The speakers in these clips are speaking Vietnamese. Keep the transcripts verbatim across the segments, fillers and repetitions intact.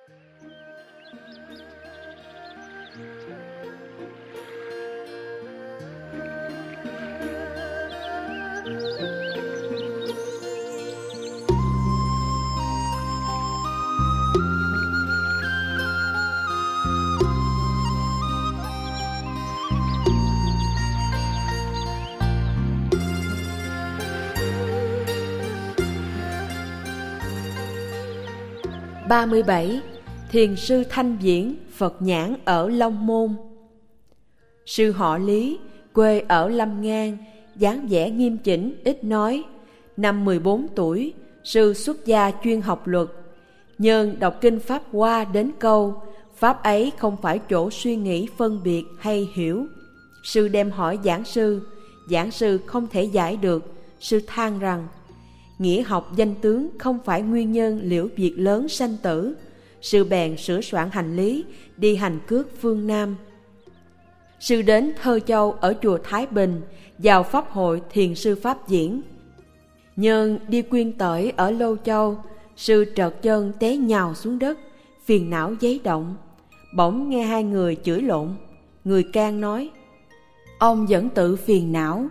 ba mươi bảy. Thiền sư Thanh Viễn, Phật nhãn ở Long Môn. Sư họ Lý, quê ở Lâm Ngan, dáng vẻ nghiêm chỉnh, ít nói. Năm mười bốn tuổi, sư xuất gia chuyên học luật. Nhân đọc kinh Pháp Hoa đến câu Pháp ấy không phải chỗ suy nghĩ phân biệt hay hiểu. Sư đem hỏi giảng sư, giảng sư không thể giải được. Sư than rằng nghĩa học danh tướng không phải nguyên nhân liễu việc lớn sanh tử. Sư bèn sửa soạn hành lý, đi hành cước phương Nam. Sư đến Thơ Châu ở chùa Thái Bình, vào pháp hội thiền sư Pháp Diễn. Nhân đi quyên tởi ở Lô Châu, sư trợt chân té nhào xuống đất, phiền não giấy động. Bỗng nghe hai người chửi lộn. Người can nói: ông vẫn tự phiền não.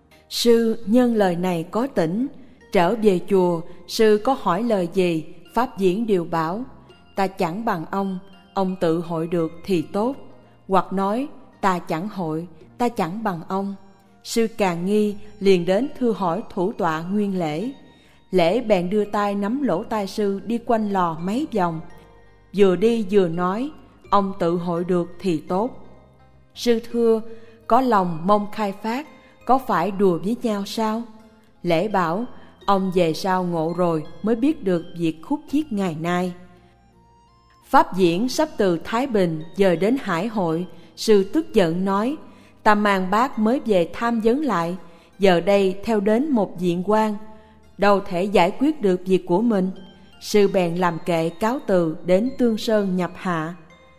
Sư nhân lời này có tỉnh. Trở về chùa, sư có hỏi lời gì, Pháp Diễn đều bảo: ta chẳng bằng ông, ông tự hội được thì tốt. Hoặc nói: ta chẳng hội, ta chẳng bằng ông. Sư càng nghi, liền đến thưa hỏi thủ tọa nguyên lễ. Lễ bèn đưa tay nắm lỗ tai sư đi quanh lò mấy vòng. Vừa đi vừa nói: ông tự hội được thì tốt. Sư thưa: có lòng mong khai phát, có phải đùa với nhau sao? Lễ bảo: ông về sau ngộ rồi mới biết được việc khúc chiết ngày nay. Pháp Diễn sắp từ Thái Bình giờ đến Hải Hội. Sư tức giận nói: ta mang bác mới về tham vấn lại, giờ đây theo đến một viện quan, đâu thể giải quyết được việc của mình. Sư bèn làm kệ cáo từ đến Tương Sơn nhập hạ.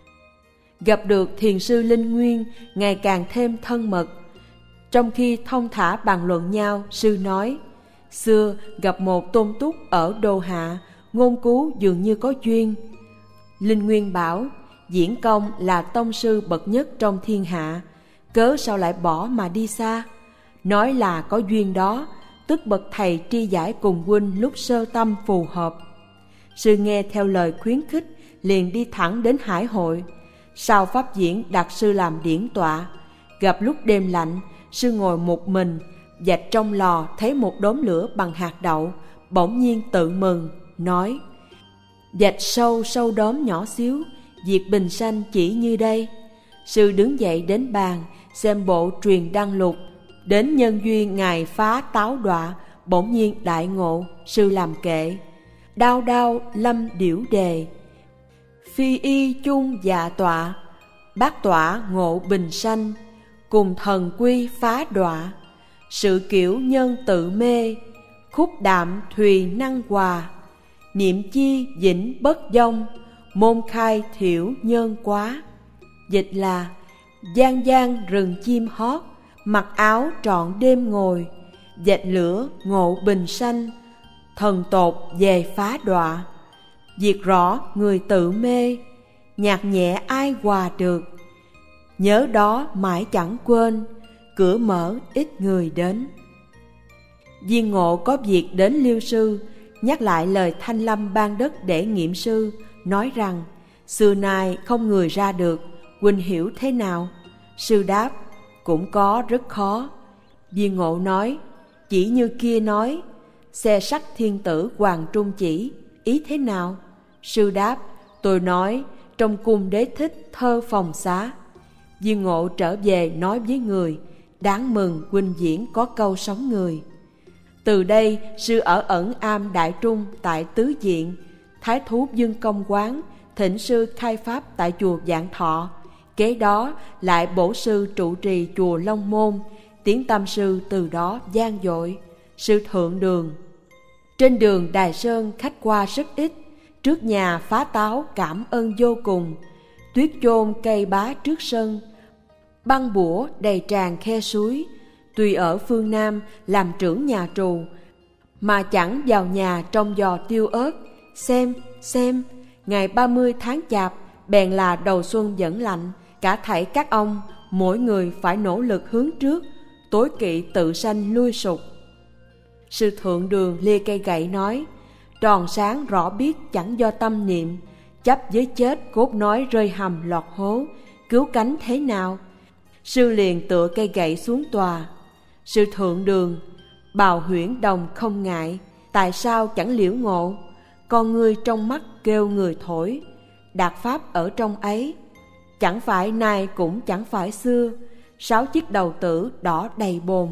Gặp được thiền sư Linh Nguyên, ngày càng thêm thân mật. Trong khi thông thả bàn luận nhau, sư nói: xưa gặp một tôn túc ở Đô Hạ, ngôn cứu dường như có duyên. Linh Nguyên bảo: Diễn Công là tông sư bậc nhất trong thiên hạ, cớ sao lại bỏ mà đi xa? Nói là có duyên đó, tức bậc thầy tri giải cùng huynh lúc sơ tâm phù hợp. Sư nghe theo lời khuyến khích, liền đi thẳng đến Hải Hội. Sau Pháp Diễn đặt sư làm điển tọa. Gặp lúc đêm lạnh, sư ngồi một mình, vạch trong lò thấy một đốm lửa bằng hạt đậu, bỗng nhiên tự mừng, nói: vạch sâu sâu đốm nhỏ xíu, việc bình sanh chỉ như đây. Sư đứng dậy đến bàn, xem bộ truyền đăng lục, đến nhân duyên ngài phá táo đọa, bỗng nhiên đại ngộ. Sư làm kệ: đao đao lâm điểu đề, phi y chung dạ tọa, bát tọa ngộ bình sanh, cùng thần quy phá đọa. Sự kiểu nhân tự mê, khúc đạm thùy năng hòa, niệm chi vĩnh bất vong, môn khai thiểu nhân quá. Dịch là: gian gian rừng chim hót, mặc áo trọn đêm ngồi, vạch lửa ngộ bình sanh, thần tột về phá đọa. Việc rõ người tự mê, nhạc nhẹ ai hòa được, nhớ đó mãi chẳng quên, cửa mở ít người đến. Viên Ngộ có việc đến Liêu Sư, nhắc lại lời Thanh Lâm ban đất để nghiệm sư, nói rằng: xưa nay không người ra được, huynh hiểu thế nào? Sư đáp: cũng có rất khó. Viên Ngộ nói: chỉ như kia nói, xe sắt thiên tử Hoàng Trung chỉ, ý thế nào? Sư đáp: tôi nói, trong cung đế thích thơ phòng xá. Viên Ngộ trở về nói với người: đáng mừng huynh Diễn có câu sống người. Từ đây sư ở ẩn am Đại Trung tại Tứ Diện, Thái thú Dương Công quán, thỉnh sư khai pháp tại chùa Vạn Thọ. Kế đó lại bổ sư trụ trì chùa Long Môn, tiếng tâm sư từ đó vang dội. Sư thượng đường. Trên đường Đài Sơn khách qua rất ít, trước nhà phá táo cảm ơn vô cùng. Tuyết chôn cây bá trước sân, băng bủa đầy tràn khe suối. Tuy ở phương Nam làm trưởng nhà trù, mà chẳng vào nhà trong giò tiêu ớt. Xem, xem, Ngày ba mươi tháng Chạp, bèn là đầu xuân vẫn lạnh, cả thảy các ông, mỗi người phải nỗ lực hướng trước, tối kỵ tự sanh lui sụp. Sư Thượng Đường lia cây gậy nói, tròn sáng rõ biết chẳng do tâm niệm, chấp với chết cốt nói rơi hầm lọt hố, cứu cánh thế nào? Sư liền tựa cây gậy xuống tòa. Sư Thượng Đường, bào huyễn đồng không ngại, tại sao chẳng liễu ngộ? Con ngươi trong mắt kêu người thổi, đạt pháp ở trong ấy. Chẳng phải nay cũng chẳng phải xưa, sáu chiếc đầu tử đỏ đầy bồn.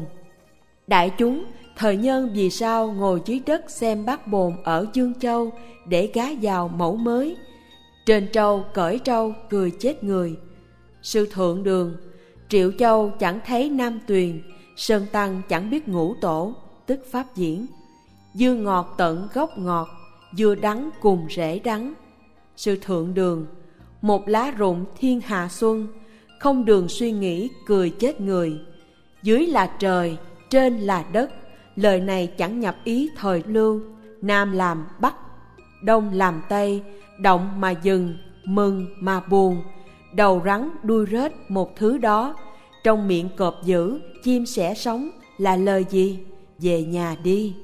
Đại chúng, thời nhân vì sao ngồi dưới đất xem bát bồn ở Dương Châu để gá vào mẫu mới? Trên trâu cởi trâu cười chết người. Sư Thượng Đường, Triệu Châu chẳng thấy Nam Tuyền, Sơn Tăng chẳng biết ngũ tổ, tức pháp diễn. Dưa ngọt tận gốc ngọt, dưa đắng cùng rễ đắng. Sư Thượng Đường, một lá rụng thiên hạ xuân, không đường suy nghĩ cười chết người. Dưới là trời, trên là đất, lời này chẳng nhập ý thời lưu. Nam làm Bắc, Đông làm Tây, động mà dừng, mừng mà buồn. Đầu rắn đuôi rết một thứ đó, trong miệng cọp dữ chim sẻ sống là lời gì? Về nhà đi.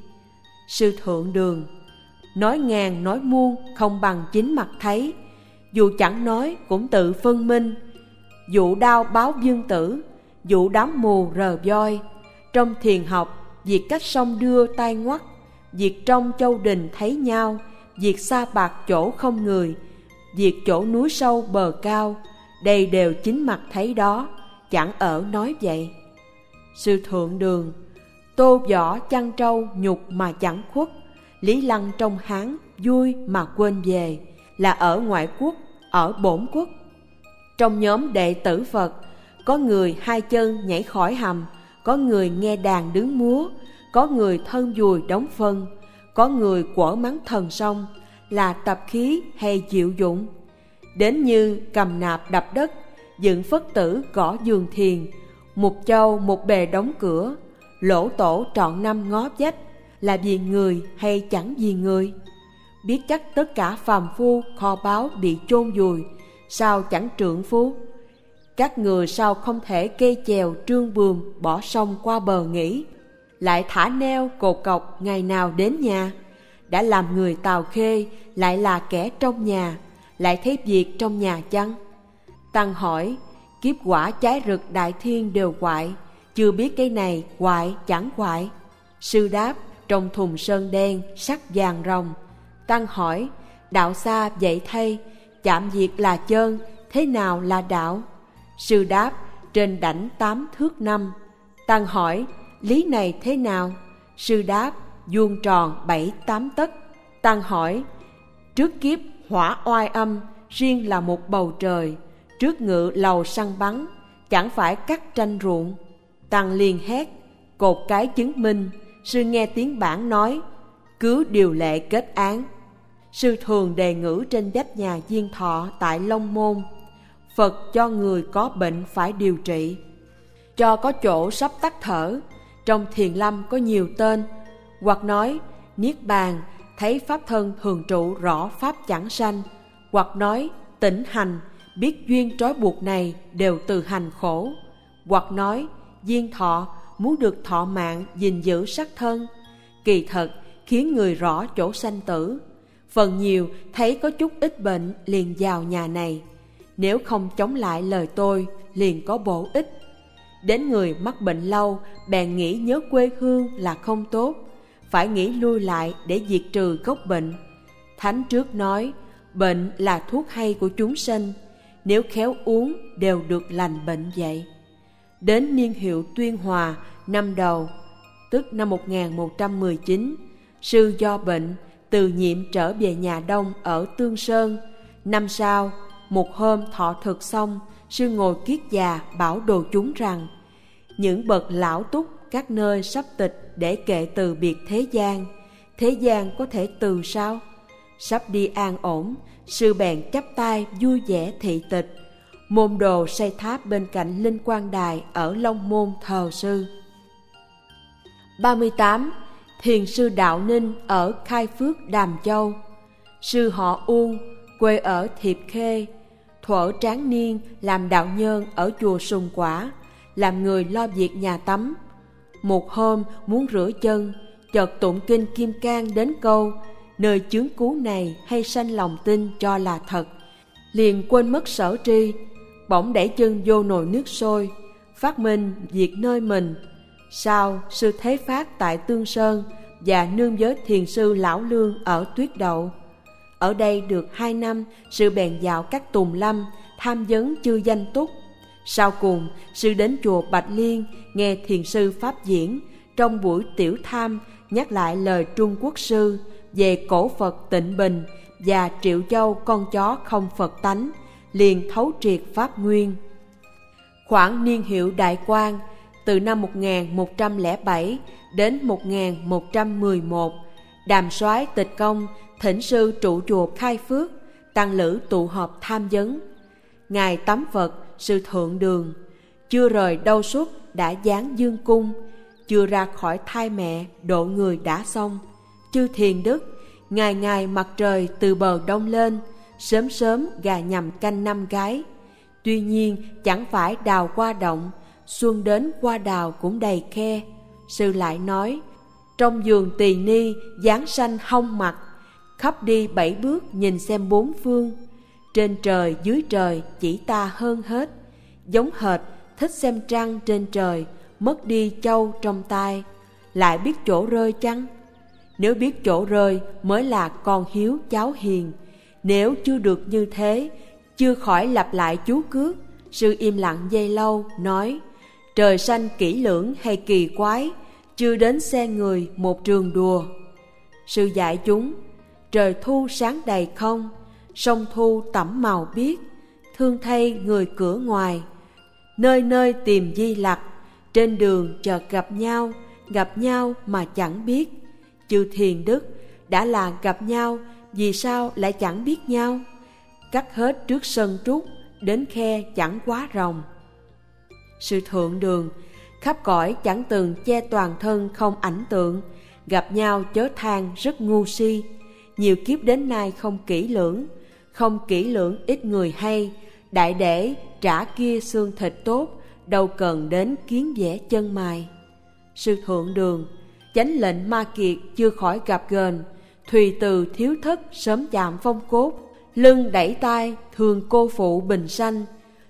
Sư Thượng Đường, nói ngàn nói muôn không bằng chính mặt thấy, dù chẳng nói cũng tự phân minh. Dụ đao báo dương tử, dụ đám mù rờ voi. Trong thiền học, việc cách sông đưa tay ngoắt, việc trong châu đình thấy nhau, việc sa bạc chỗ không người, việc chỗ núi sâu bờ cao, đây đều chính mặt thấy đó, chẳng ở nói vậy. Sư Thượng Đường, tô võ chăn trâu nhục mà chẳng khuất, Lý Lăng trong Hán vui mà quên về, là ở ngoại quốc, ở bổn quốc. Trong nhóm đệ tử Phật, có người hai chân nhảy khỏi hầm, có người nghe đàn đứng múa, có người thân dùi đóng phân, có người quở mắng thần sông, là tập khí hay chịu dụng. Đến như cầm nạp đập đất, dựng phất tử gõ giường thiền, một châu một bề đóng cửa, lỗ tổ trọn năm ngó vách, là vì người hay chẳng vì người? Biết chắc tất cả phàm phu kho báu bị chôn vùi, sao chẳng trượng phú? Các người sao không thể cây chèo trương buồm bỏ sông qua bờ nghỉ, lại thả neo cột cọc ngày nào đến nhà? Đã làm người Tào Khê, lại là kẻ trong nhà, lại thấy việc trong nhà chăng? Tăng hỏi, kiếp quả trái rực đại thiên đều quại, chưa biết cái này quại chẳng quại? Sư đáp, trong thùng sơn đen sắc vàng rồng. Tăng hỏi, đạo xa vậy thay, chạm việc là chơn, thế nào là đạo? Sư đáp, trên đảnh tám thước năm. Tăng hỏi, lý này thế nào? Sư đáp, vuông tròn bảy tám tấc. Tăng hỏi, trước kiếp hỏa oai âm, riêng là một bầu trời, trước ngự lầu săn bắn, chẳng phải cắt tranh ruộng. Tăng liền hét, cột cái chứng minh. Sư nghe tiếng bản nói, cứ điều lệ kết án. Sư thường đề ngữ trên vách nhà Diên Thọ tại Long Môn, Phật cho người có bệnh phải điều trị, cho có chỗ sắp tắt thở. Trong thiền lâm có nhiều tên, hoặc nói niết bàn, thấy pháp thân thường trụ rõ pháp chẳng sanh, hoặc nói tỉnh hành, biết duyên trói buộc này đều từ hành khổ, hoặc nói Diên Thọ muốn được thọ mạng gìn giữ sắc thân, kỳ thật khiến người rõ chỗ sanh tử. Phần nhiều thấy có chút ít bệnh liền vào nhà này, nếu không chống lại lời tôi liền có bổ ích. Đến người mắc bệnh lâu bèn nghĩ nhớ quê hương là không tốt, phải nghĩ lui lại để diệt trừ gốc bệnh. Thánh trước nói, bệnh là thuốc hay của chúng sinh, nếu khéo uống đều được lành bệnh vậy. Đến niên hiệu Tuyên Hòa năm đầu, tức năm một nghìn một trăm mười chín, sư do bệnh từ nhiệm trở về nhà Đông ở Tương Sơn. Năm sau, một hôm thọ thực xong, sư ngồi kiết già bảo đồ chúng rằng, những bậc lão túc các nơi sắp tịch để kệ từ biệt thế gian, thế gian có thể từ sao? Sắp đi an ổn, sư bèn chắp tay vui vẻ thị tịch. Môn đồ xây tháp bên cạnh Linh Quang Đài ở Long Môn thờ sư. ba mươi tám. Thiền sư Đạo Ninh ở Khai Phước Đàm Châu. Sư họ Uông, quê ở Thiệp Khê. Thuở tráng niên làm đạo nhân ở chùa Sùng Quả, làm người lo việc nhà tắm. Một hôm muốn rửa chân, chợt tụng kinh Kim Cang đến câu nơi chướng cú này hay sanh lòng tin cho là thật, liền quên mất sở tri, bỗng đẩy chân vô nồi nước sôi, phát minh việc nơi mình. Sau sư Thế Phát tại Tương Sơn và nương với thiền sư Lão Lương ở Tuyết Đậu. Ở đây được hai năm, sư bèn vào các tùng lâm tham vấn chư danh túc. Sau cùng sư đến chùa Bạch Liên nghe thiền sư pháp diễn, trong buổi tiểu tham nhắc lại lời Trung Quốc sư về cổ Phật Tịnh Bình và Triệu Châu con chó không Phật tánh, liền thấu triệt pháp nguyên. Khoảng niên hiệu Đại Quang, từ năm một nghìn một trăm lẻ bảy đến một nghìn một trăm mười một, Đàm Soái Tịch Công thỉnh sư trụ chùa Khai Phước, tăng lữ tụ họp tham vấn. Ngài tắm Phật, sư Thượng Đường, chưa rời đâu suốt đã giáng dương cung, chưa ra khỏi thai mẹ độ người đã xong. Chư Thiền Đức, ngày ngày mặt trời từ bờ đông lên, sớm sớm gà nhằm canh năm gái. Tuy nhiên chẳng phải đào qua động, xuân đến qua đào cũng đầy khe. Sư lại nói, trong vườn tỳ ni dáng xanh hông mặt, khắp đi bảy bước nhìn xem bốn phương. Trên trời dưới trời chỉ ta hơn hết, giống hệt thích xem trăng trên trời, mất đi châu trong tai. Lại biết chỗ rơi chăng? Nếu biết chỗ rơi mới là con hiếu cháu hiền. Nếu chưa được như thế, chưa khỏi lặp lại chú cước. Sư im lặng giây lâu, nói, trời xanh kỹ lưỡng hay kỳ quái, chưa đến xe người một trường đùa. Sư dạy chúng, trời thu sáng đầy không, sông thu tẩm màu biếc, thương thay người cửa ngoài. Nơi nơi tìm Di Lặc, trên đường chợt gặp nhau, gặp nhau mà chẳng biết. Chư Thiền Đức, đã là gặp nhau, vì sao lại chẳng biết nhau? Cắt hết trước sân trúc, đến khe chẳng quá rồng. Sư Thượng Đường, khắp cõi chẳng từng che toàn thân không ảnh tượng, gặp nhau chớ than rất ngu si. Nhiều kiếp đến nay không kỹ lưỡng, không kỹ lưỡng ít người hay, đại để trả kia xương thịt tốt, đâu cần đến kiến vẽ chân mài. Sư Thượng Đường, chánh lệnh ma kiệt chưa khỏi gặp gờn, thùy từ thiếu thất sớm chạm phong cốt, lưng đẩy tai thường cô phụ bình sanh.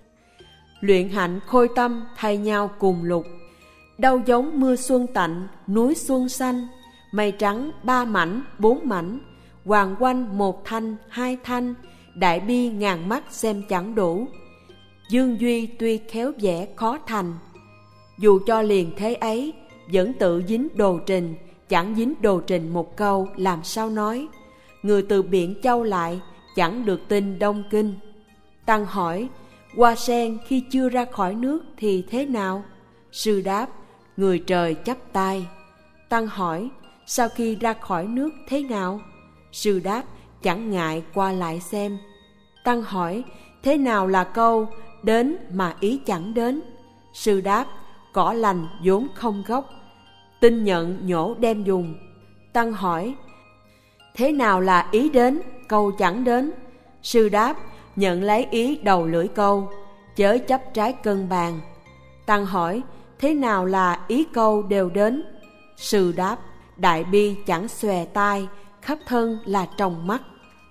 Luyện hạnh khôi tâm thay nhau cùng lục, đâu giống mưa xuân tạnh núi xuân xanh. Mây trắng ba mảnh bốn mảnh, hoàng quanh một thanh hai thanh, đại bi ngàn mắt xem chẳng đủ. Dương duy tuy khéo vẽ khó thành, dù cho liền thế ấy vẫn tự dính đồ trình, chẳng dính đồ trình một câu làm sao nói. Người từ Biển Châu lại chẳng được tin Đông Kinh. Tăng hỏi, hoa sen khi chưa ra khỏi nước thì thế nào? Sư đáp, người trời chắp tay. Tăng hỏi, sau khi ra khỏi nước thế nào? Sư đáp, chẳng ngại qua lại xem. Tăng hỏi, thế nào là câu đến mà ý chẳng đến? Sư đáp, cỏ lành vốn không gốc, tin nhận nhổ đem dùng. Tăng hỏi, thế nào là ý đến, câu chẳng đến? Sư đáp, nhận lấy ý đầu lưỡi câu, chớ chấp trái cân bàn. Tăng hỏi, thế nào là ý câu đều đến? Sư đáp, đại bi chẳng xòe tai, khắp thân là tròng mắt.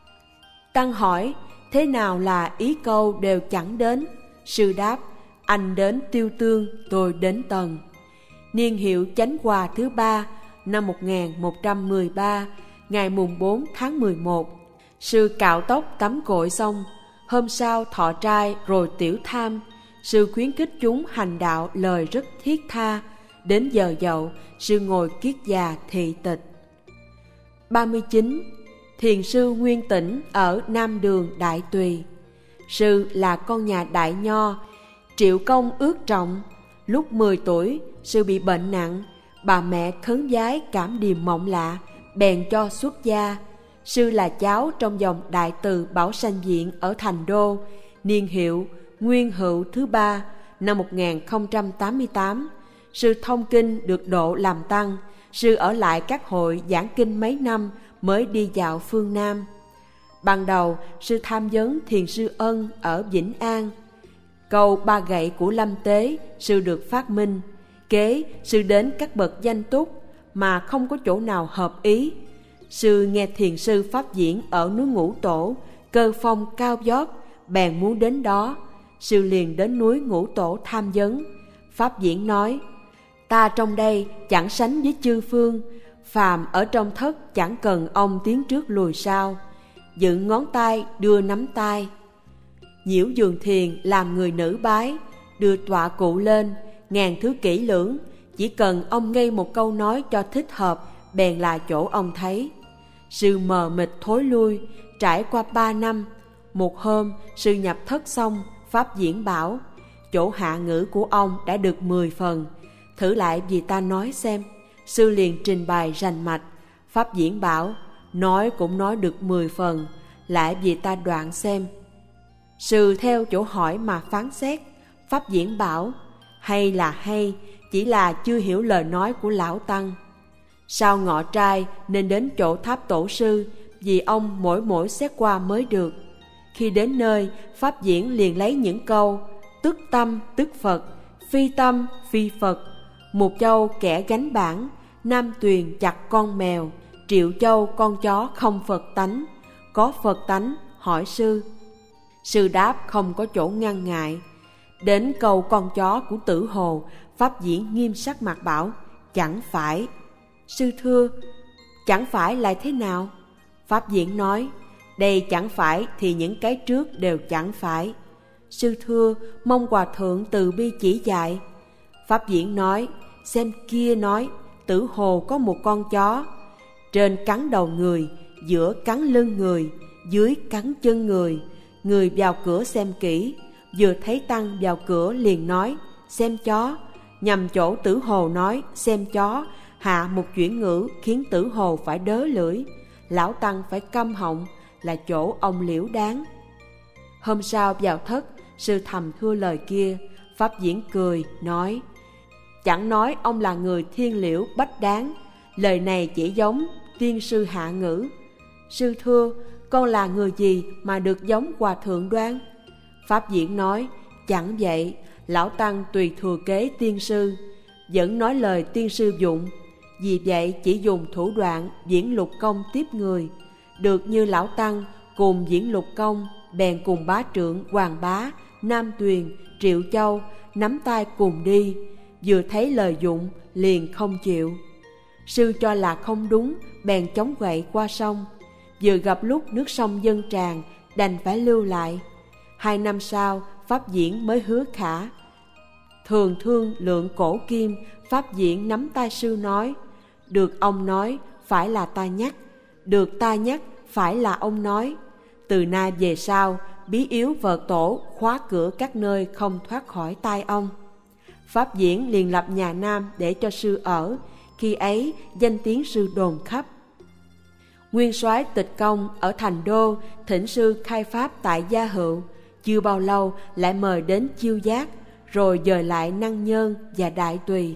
Tăng hỏi, thế nào là ý câu đều chẳng đến? Sư đáp, anh đến Tiêu Tương, tôi đến Tần. Niên hiệu Chánh Hòa thứ ba, năm một nghìn một trăm mười ba, ngày mùng bốn tháng mười một. Sư cạo tóc tắm gội xong, hôm sau thọ trai rồi tiểu tham. Sư khuyến khích chúng hành đạo lời rất thiết tha. Đến giờ dậu, sư ngồi kiết già thị tịch. ba mươi chín. Thiền sư Nguyên Tĩnh ở Nam Đường Đại Tùy. Sư là con nhà Đại Nho, triệu công ước trọng. Lúc mười tuổi, sư bị bệnh nặng, bà mẹ khấn vái cảm điềm mộng lạ, bèn cho xuất gia. Sư là cháu trong dòng Đại Từ Bảo Sanh Viện ở Thành Đô, niên hiệu Nguyên Hữu thứ ba, năm một nghìn không trăm tám mươi tám. Sư thông kinh được độ làm tăng. Sư ở lại các hội giảng kinh mấy năm mới đi dạo phương Nam. Ban đầu, sư tham vấn thiền sư Ân ở Vĩnh An. Câu ba gậy của Lâm Tế, sư được phát minh. Kế, sư đến các bậc danh túc mà không có chỗ nào hợp ý. Sư nghe thiền sư pháp diễn ở núi Ngũ Tổ, cơ phong cao vót, bèn muốn đến đó. Sư liền đến núi Ngũ Tổ tham vấn. Pháp diễn nói: ta trong đây chẳng sánh với chư phương, phàm ở trong thất chẳng cần ông tiến trước lùi sau, dựng ngón tay đưa nắm tay. Nhiễu giường thiền làm người nữ bái, đưa tọa cụ lên, ngàn thứ kỹ lưỡng, chỉ cần ông ngây một câu nói cho thích hợp, bèn là chỗ ông thấy. Sư mờ mịt thối lui, trải qua ba năm. Một hôm, sư nhập thất xong, pháp diễn bảo: chỗ hạ ngữ của ông đã được mười phần, thử lại vì ta nói xem. Sư liền trình bày rành mạch. Pháp diễn bảo: nói cũng nói được mười phần, lại vì ta đoạn xem. Sư theo chỗ hỏi mà phán xét. Pháp diễn bảo: hay là hay, chỉ là chưa hiểu lời nói của lão tăng. Sau ngọ trai nên đến chỗ tháp tổ sư, vì ông mỗi mỗi xét qua mới được. Khi đến nơi, pháp diễn liền lấy những câu tức tâm tức Phật, phi tâm phi Phật, Mục Châu kẻ gánh bản, Nam Tuyền chặt con mèo, Triệu Châu con chó không Phật tánh, có Phật tánh hỏi sư. Sư đáp không có chỗ ngăn ngại. Đến câu con chó của Tử Hồ, pháp diễn nghiêm sắc mặt bảo: chẳng phải. Sư thưa: chẳng phải lại thế nào? Pháp diễn nói: đây chẳng phải thì những cái trước đều chẳng phải. Sư thưa, mong hòa thượng từ bi chỉ dạy. Pháp diễn nói: xem kia nói, Tử Hồ có một con chó, trên cắn đầu người, giữa cắn lưng người, dưới cắn chân người. Người vào cửa xem kỹ, vừa thấy tăng vào cửa liền nói: xem chó. Nhằm chỗ Tử Hồ nói xem chó, hạ một chuyển ngữ khiến Tử Hồ phải đớ lưỡi, lão tăng phải câm họng, là chỗ ông liễu đáng. Hôm sau vào thất, sư thầm thưa lời kia. Pháp diễn cười nói: chẳng nói ông là người thiên liễu bách đáng, lời này chỉ giống tiên sư hạ ngữ. Sư thưa, con là người gì mà được giống hòa thượng Đoan? Pháp diễn nói: chẳng vậy, lão tăng tùy thừa kế tiên sư, vẫn nói lời tiên sư dụng, vì vậy chỉ dùng thủ đoạn diễn lục công tiếp người. Được như lão tăng cùng diễn lục công, bèn cùng bá trưởng Hoàng Bá, Nam Tuyền, Triệu Châu nắm tay cùng đi. Vừa thấy lời dụng liền không chịu. Sư cho là không đúng, bèn chống gậy qua sông. Vừa gặp lúc nước sông dâng tràn, đành phải lưu lại. Hai năm sau, pháp diễn mới hứa khả. Thường thương lượng cổ kim, pháp diễn nắm tay sư nói: được ông nói, phải là ta nhắc. Được ta nhắc, phải là ông nói. Từ nay về sau, bí yếu vợ tổ khóa cửa các nơi không thoát khỏi tay ông. Pháp diễn liền lập nhà Nam để cho sư ở. Khi ấy, danh tiếng sư đồn khắp. Nguyên soái Tịch Công ở Thành Đô thỉnh sư khai pháp tại Gia Hữu. Chưa bao lâu lại mời đến Chiêu Giác, rồi dời lại Năng Nhơn và Đại Tùy.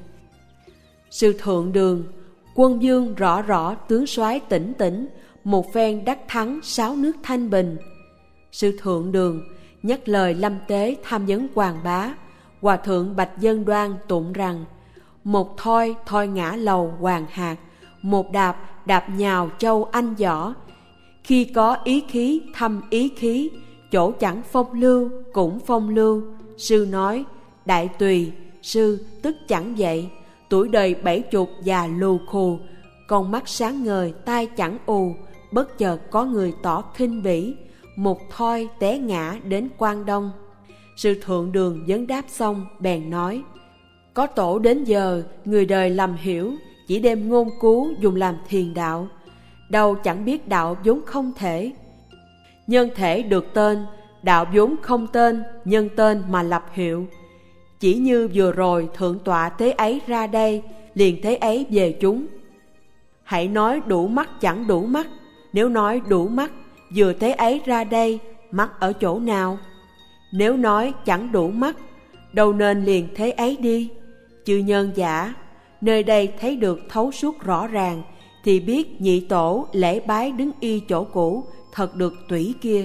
Sư Thượng Đường, quân vương rõ rõ, tướng soái tỉnh tỉnh, một phen đắc thắng sáu nước thanh bình. Sư Thượng Đường nhắc lời Lâm Tế tham vấn Hoàng Bá. Hòa thượng Bạch Dân Đoan tụng rằng: một thoi thoi ngã lầu hoàng hạt, một đạp đạp nhào châu anh võ. Khi có ý khí thăm ý khí, chỗ chẳng phong lưu cũng phong lưu. Sư nói: Đại Tùy, sư tức chẳng vậy. Tuổi đời bảy chục già lù khù, con mắt sáng ngời tai chẳng ù. Bất chợt có người tỏ khinh bỉ, một thoi té ngã đến Quan Đông. Sư Thượng Đường vấn đáp xong bèn nói: có tổ đến giờ người đời lầm hiểu, chỉ đem ngôn cú dùng làm thiền đạo, đâu chẳng biết đạo vốn không thể. Nhân thể được tên, đạo vốn không tên, nhân tên mà lập hiệu. Chỉ như vừa rồi thượng tọa thế ấy ra đây, liền thế ấy về chúng. Hãy nói đủ mắt chẳng đủ mắt, nếu nói đủ mắt, vừa thế ấy ra đây, mắt ở chỗ nào? Nếu nói chẳng đủ mắt, đâu nên liền thế ấy đi. Chư nhân giả, nơi đây thấy được thấu suốt rõ ràng, thì biết nhị tổ lễ bái đứng y chỗ cũ, thật được tủy kia.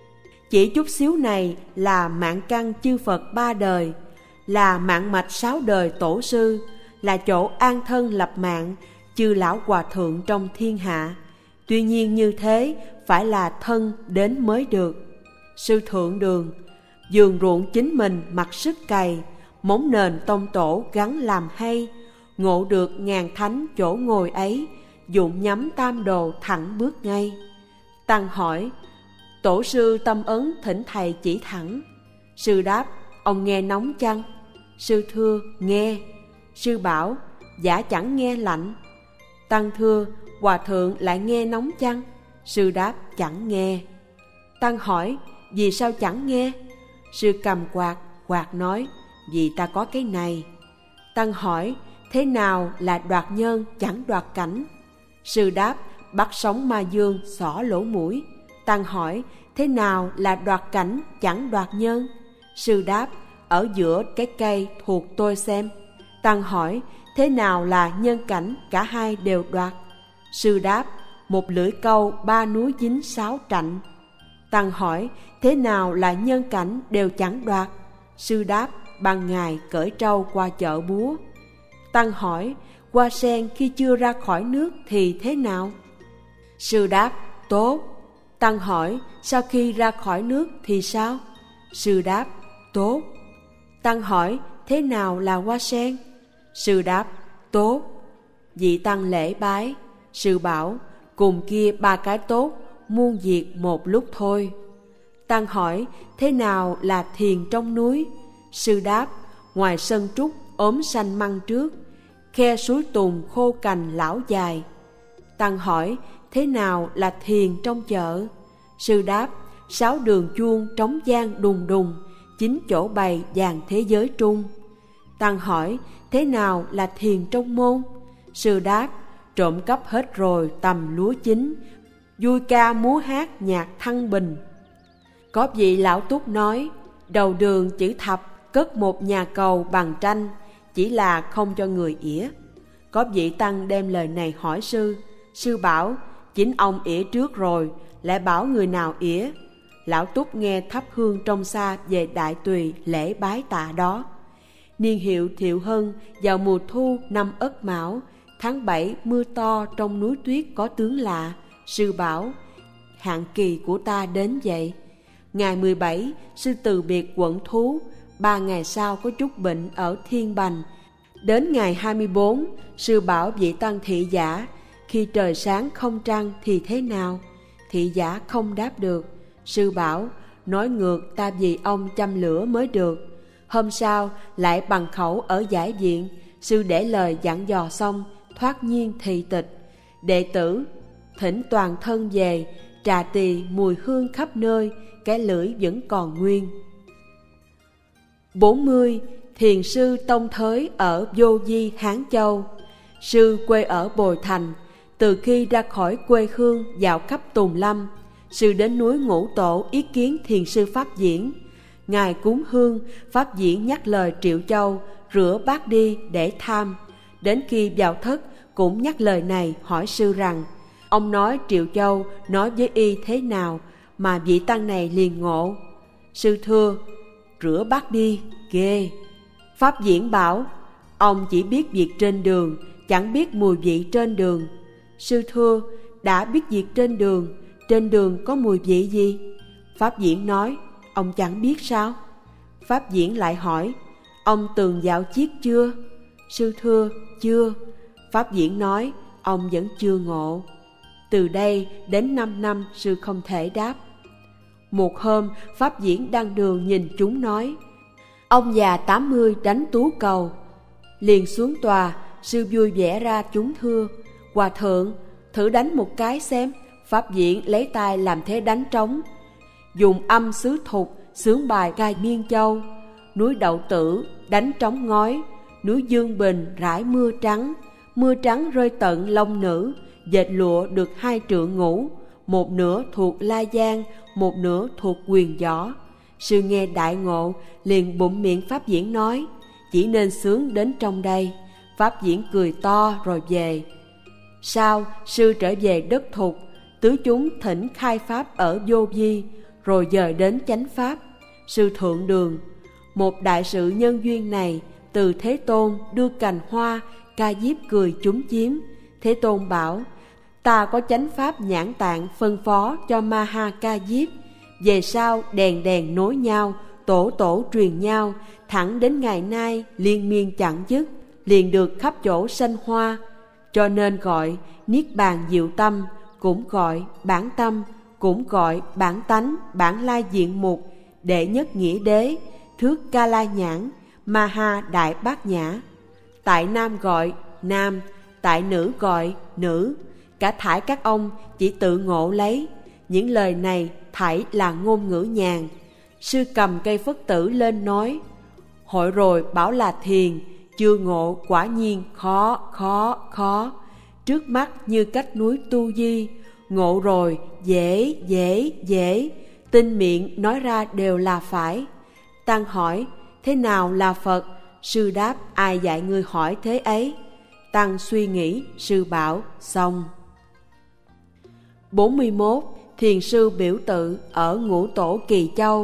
Chỉ chút xíu này là mạng căn chư Phật ba đời, là mạng mạch sáu đời tổ sư, là chỗ an thân lập mạng chư lão hòa thượng trong thiên hạ. Tuy nhiên như thế phải là thân đến mới được. Sư Thượng Đường, vườn ruộng chính mình mặc sức cày, móng nền tông tổ gắn làm hay, ngộ được ngàn thánh chỗ ngồi ấy, dụng nhắm tam đồ thẳng bước ngay. Tăng hỏi, tổ sư tâm ấn thỉnh thầy chỉ thẳng. Sư đáp, ông nghe nóng chăng? Sư thưa, nghe. Sư bảo, dạ chẳng nghe lạnh. Tăng thưa, hòa thượng lại nghe nóng chăng? Sư đáp, chẳng nghe. Tăng hỏi, vì sao chẳng nghe? Sư cầm quạt, quạt nói, vì ta có cái này. Tăng hỏi, thế nào là đoạt nhân chẳng đoạt cảnh? Sư đáp, bắt sống ma dương xỏ lỗ mũi. Tăng hỏi, thế nào là đoạt cảnh chẳng đoạt nhân? Sư đáp, ở giữa cái cây thuộc tôi xem. Tăng hỏi, thế nào là nhân cảnh cả hai đều đoạt? Sư đáp, một lưỡi câu ba núi dính sáu trạnh. Tăng hỏi, thế nào là nhân cảnh đều chẳng đoạt? Sư đáp, ban ngày cởi trâu qua chợ búa. Tăng hỏi, hoa sen khi chưa ra khỏi nước thì thế nào? Sư đáp, tốt. Tăng hỏi, sau khi ra khỏi nước thì sao? Sư đáp, tốt. Tăng hỏi, thế nào là hoa sen? Sư đáp, tốt. Vị tăng lễ bái. Sư bảo, cùng kia ba cái tốt, muôn việc một lúc thôi. Tăng hỏi, thế nào là thiền trong núi? Sư đáp, ngoài sân trúc ốm xanh măng trước, khe suối tùng khô cành lão dài. Tăng hỏi, thế nào là thiền trong chợ? Sư đáp, sáu đường chuông trống vang đùng đùng, chín chỗ bày vàng thế giới trung. Tăng hỏi, thế nào là thiền trong môn? Sư đáp, trộm cắp hết rồi tầm lúa chín, vui ca múa hát nhạc thăng bình. Có vị lão túc nói, đầu đường chữ thập cất một nhà cầu bằng tranh, chỉ là không cho người ỉa. Có vị tăng đem lời này hỏi sư. Sư bảo, chính ông ỉa trước rồi, lại bảo người nào ỉa? Lão túc nghe thắp hương trong xa về Đại Tùy lễ bái tạ đó. Niên hiệu Thiệu Hân, vào mùa thu năm Ất Mão, tháng bảy mưa to trong núi tuyết có tướng lạ. Sư bảo, hạn kỳ của ta đến vậy. Ngày mười bảy, sư từ biệt quận thú, ba ngày sau có chút bệnh ở Thiên Bành. Đến ngày hai mươi bốn, sư bảo vị tăng thị giả, khi trời sáng không trăng thì thế nào? Thị giả không đáp được. Sư bảo, nói ngược ta vì ông châm lửa mới được. Hôm sau lại bằng khẩu ở giải viện, sư để lời dặn dò xong, thoát nhiên thị tịch. Đệ tử thỉnh toàn thân về, trà tỳ mùi hương khắp nơi, cái lưỡi vẫn còn nguyên. bốn mươi. Thiền sư Tông Thới ở Vô Di Hán Châu. Sư quê ở Bồi Thành. Từ khi ra khỏi quê hương dạo khắp Tùng Lâm, sư đến núi Ngũ Tổ ý kiến thiền sư Pháp Diễn. Ngài cúng hương, Pháp Diễn nhắc lời Triệu Châu rửa bát đi để tham. Đến khi vào thất cũng nhắc lời này, hỏi sư rằng, ông nói Triệu Châu nói với y thế nào mà vị tăng này liền ngộ? Sư thưa, rửa bát đi, ghê. Pháp Diễn bảo, ông chỉ biết việc trên đường, chẳng biết mùi vị trên đường. Sư thưa, đã biết việc trên đường, trên đường có mùi vị gì? Pháp Diễn nói, ông chẳng biết sao? Pháp Diễn lại hỏi, ông từng dạo chiết chưa? Sư thưa, chưa. Pháp Diễn nói, ông vẫn chưa ngộ. Từ đây đến năm năm sư không thể đáp. Một hôm, Pháp Diễn đang đường nhìn chúng nói, ông già tám mươi đánh tú cầu. Liền xuống tòa, sư vui vẻ ra chúng thưa, hòa thượng, thử đánh một cái xem. Pháp Diễn lấy tay làm thế đánh trống, dùng âm xứ thục xướng bài cai Miên Châu. Núi Đậu Tử đánh trống ngói, núi Dương Bình rải mưa trắng. Mưa trắng rơi tận Long Nữ, dệt lụa được hai trượng ngũ, một nửa thuộc La Giang, một nửa thuộc Quyền Võ. Sư nghe đại ngộ, liền bụng miệng Pháp Diễn nói, chỉ nên sướng đến trong đây. Pháp Diễn cười to rồi về. Sau sư trở về đất thục, tứ chúng thỉnh khai pháp ở Vô Vi, rồi dời đến chánh pháp. Sư thượng đường, một đại sự nhân duyên này, từ Thế Tôn đưa cành hoa, Ca Diếp cười chúng chiếm. Thế Tôn bảo, ta có chánh pháp nhãn tạng phân phó cho Ma Ha Ca Diếp. Về sau đèn đèn nối nhau, tổ tổ truyền nhau, thẳng đến ngày nay liên miên chẳng dứt, liền được khắp chỗ sanh hoa. Cho nên gọi Niết Bàn Diệu Tâm, cũng gọi bản tâm, cũng gọi bản tánh, bản lai diện mục, đệ nhất nghĩa đế, thước Ca La Nhãn, Ma Ha Đại Bát Nhã. Tại nam gọi nam, tại nữ gọi nữ. Cả thải các ông chỉ tự ngộ lấy. Những lời này thảy là ngôn ngữ nhàn. Sư cầm cây phất tử lên nói, hội rồi bảo là thiền, chưa ngộ quả nhiên khó, khó, khó. Trước mắt như cách núi Tu Di, ngộ rồi dễ, dễ, dễ. Tin miệng nói ra đều là phải. Tăng hỏi, thế nào là Phật? Sư đáp, ai dạy ngươi hỏi thế ấy? Tăng suy nghĩ, sư bảo, xong. bốn mươi mốt. Thiền sư biểu tự ở Ngũ Tổ Kỳ Châu.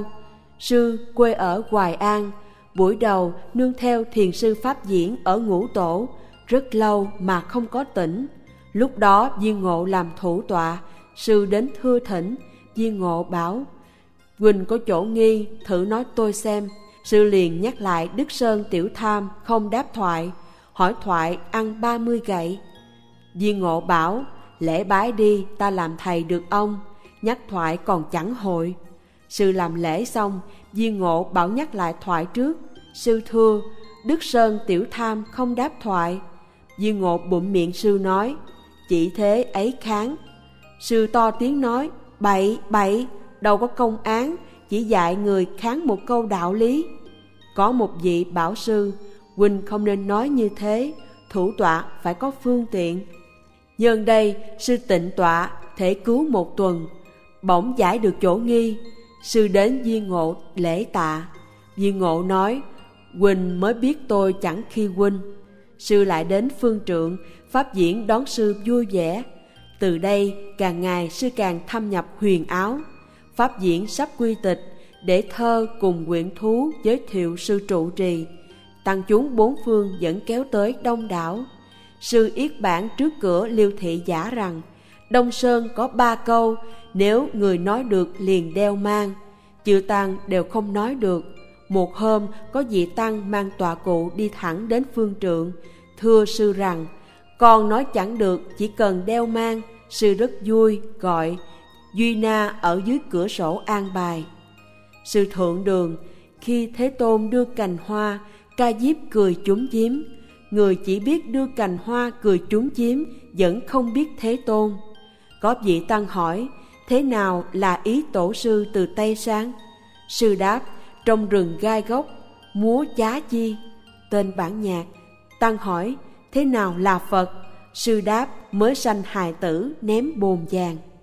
Sư quê ở Hoài An. Buổi đầu nương theo thiền sư Pháp Diễn ở Ngũ Tổ, rất lâu mà không có tỉnh. Lúc đó Viên Ngộ làm thủ tọa, sư đến thưa thỉnh. Viên Ngộ bảo, Huỳnh có chỗ nghi, thử nói tôi xem. Sư liền nhắc lại Đức Sơn Tiểu Tham không đáp thoại, hỏi thoại ăn ba mươi gậy. Viên Ngộ bảo, lễ bái đi, ta làm thầy được ông, nhắc thoại còn chẳng hội. Sư làm lễ xong, Viên Ngộ bảo nhắc lại thoại trước. Sư thưa, Đức Sơn Tiểu Tham không đáp thoại. Viên Ngộ bụm miệng sư nói, chỉ thế ấy kháng. Sư to tiếng nói, bậy, bậy, đâu có công án, chỉ dạy người kháng một câu đạo lý. Có một vị bảo sư, Huỳnh không nên nói như thế, thủ tọa phải có phương tiện. Nhân đây, sư tịnh tọa, thể cứu một tuần, bỗng giải được chỗ nghi. Sư đến Viên Ngộ lễ tạ. Viên Ngộ nói, Huỳnh mới biết tôi chẳng khi huynh. Sư lại đến phương trượng, Pháp Diễn đón sư vui vẻ. Từ đây càng ngày sư càng thâm nhập huyền áo. Pháp Diễn sắp quy tịch, để thơ cùng quyển thú giới thiệu sư trụ trì. Tăng chúng bốn phương vẫn kéo tới đông đảo. Sư yết bản trước cửa Liêu Thị giả rằng, Đông Sơn có ba câu, nếu người nói được liền đeo mang. Chư tăng đều không nói được. Một hôm có vị tăng mang tọa cụ đi thẳng đến phương trượng, thưa sư rằng, con nói chẳng được, chỉ cần đeo mang. Sư rất vui, gọi Duy Na ở dưới cửa sổ an bài. Sư thượng đường, khi Thế Tôn đưa cành hoa, Ca Diếp cười chúm chiếm. Người chỉ biết đưa cành hoa cười chúm chiếm, vẫn không biết Thế Tôn. Có vị tăng hỏi, thế nào là ý tổ sư từ Tây sang? Sư đáp, trong rừng gai gốc, múa chá chi. Tên bản nhạc. Tăng hỏi, thế nào là Phật? Sư đáp, mới sanh hài tử ném bồn vàng.